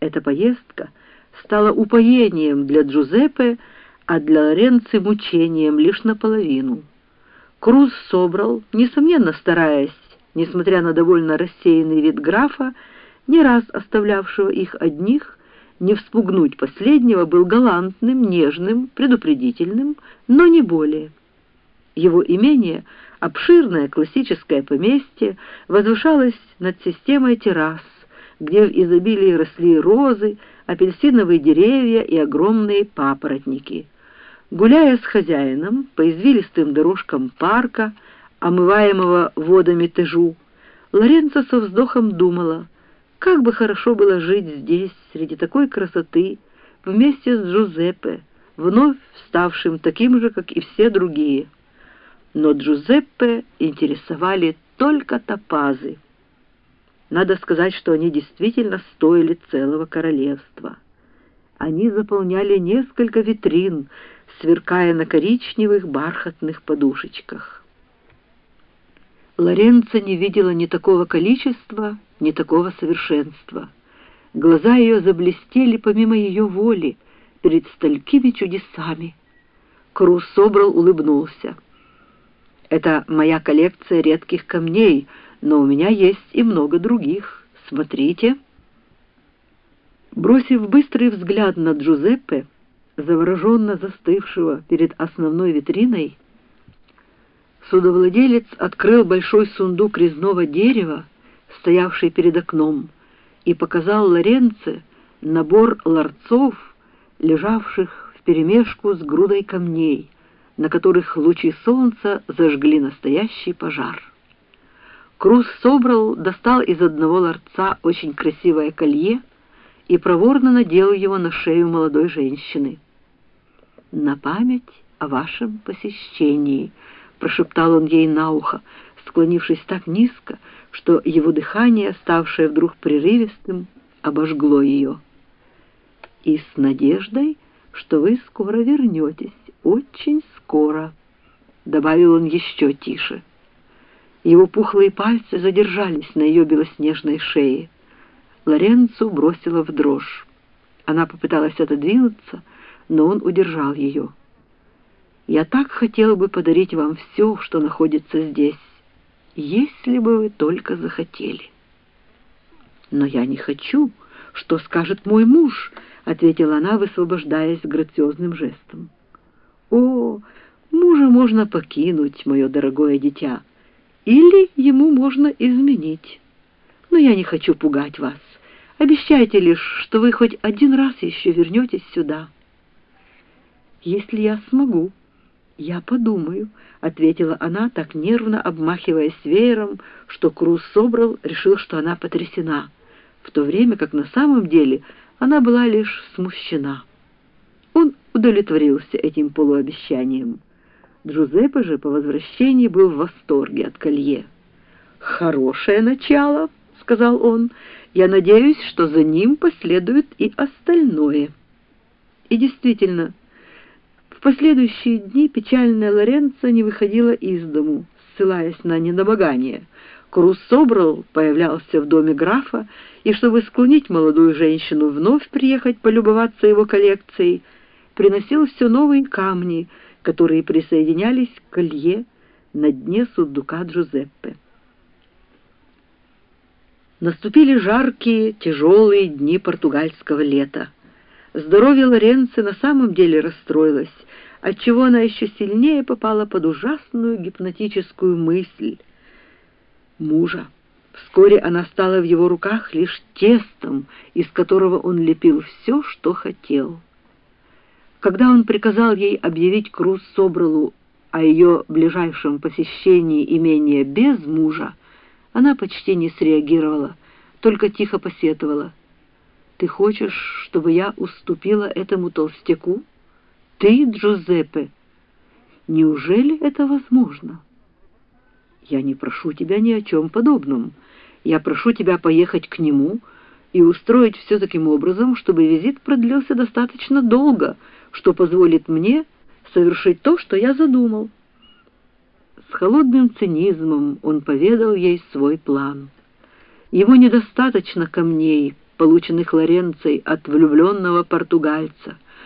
Эта поездка стала упоением для Джузеппе, а для Лоренцо мучением лишь наполовину. Круз Собрал, несомненно стараясь, несмотря на довольно рассеянный вид графа, не раз оставлявшего их одних, не вспугнуть последнего, был галантным, нежным, предупредительным, но не более. Его имение, обширное классическое поместье, возвышалось над системой террас, где в изобилии росли розы, апельсиновые деревья и огромные папоротники. Гуляя с хозяином по извилистым дорожкам парка, омываемого водами Тежу, Лоренцо со вздохом думала, как бы хорошо было жить здесь, среди такой красоты, вместе с Джузеппе, вновь ставшим таким же, как и все другие. Но Джузеппе интересовали только топазы. Надо сказать, что они действительно стоили целого королевства. Они заполняли несколько витрин, сверкая на коричневых бархатных подушечках. Лоренцо не видела ни такого количества, ни такого совершенства. Глаза ее заблестели помимо ее воли перед столькими чудесами. Круз Собрал улыбнулся. «Это моя коллекция редких камней, но у меня есть и много других. Смотрите». Бросив быстрый взгляд на Джузеппе, завороженно застывшего перед основной витриной, судовладелец открыл большой сундук резного дерева, стоявший перед окном, и показал Лоренцо набор ларцов, лежавших вперемешку с грудой камней, на которых лучи солнца зажгли настоящий пожар. Круз Собрал достал из одного ларца очень красивое колье и проворно надел его на шею молодой женщины. «На память о вашем посещении», — прошептал он ей на ухо, склонившись так низко, что его дыхание, ставшее вдруг прерывистым, обожгло ее. «И с надеждой, что вы скоро вернетесь, очень скоро», — добавил он еще тише. Его пухлые пальцы задержались на ее белоснежной шее. Лоренцо бросила в дрожь. Она попыталась отодвинуться, но он удержал ее. «Я так хотел бы подарить вам все, что находится здесь, если бы вы только захотели». «Но я не хочу. Что скажет мой муж?» — ответила она, высвобождаясь грациозным жестом. «О, мужа можно покинуть, мое дорогое дитя, или ему можно изменить. Но я не хочу пугать вас. Обещайте лишь, что вы хоть один раз еще вернетесь сюда». «Если я смогу, я подумаю», — ответила она, так нервно обмахиваясь веером, что Круз Собрал решил, что она потрясена, в то время как на самом деле она была лишь смущена. Он удовлетворился этим полуобещанием. Джузеппе же по возвращении был в восторге от колье. «Хорошее начало», — сказал он. «Я надеюсь, что за ним последует и остальное». И действительно, в последующие дни печальная Лоренцо не выходила из дому, ссылаясь на недомогание. Круз Собрал появлялся в доме графа, и чтобы склонить молодую женщину вновь приехать полюбоваться его коллекцией, приносил все новые камни, которые присоединялись к колье на дне сундука Джузеппе. Наступили жаркие, тяжелые дни португальского лета. Здоровье Лоренцо на самом деле расстроилось, отчего она еще сильнее попала под ужасную гипнотическую мысль мужа. Вскоре она стала в его руках лишь тестом, из которого он лепил все, что хотел. Когда он приказал ей объявить Круз Собралу о ее ближайшем посещении имения без мужа, она почти не среагировала, только тихо посетовала: «Ты хочешь, чтобы я уступила этому толстяку? Ты, Джузеппе? Неужели это возможно?» «Я не прошу тебя ни о чем подобном. Я прошу тебя поехать к нему и устроить все таким образом, чтобы визит продлился достаточно долго, что позволит мне совершить то, что я задумал». С холодным цинизмом он поведал ей свой план. Ему недостаточно камней, полученных Лоренцей от влюбленного португальца.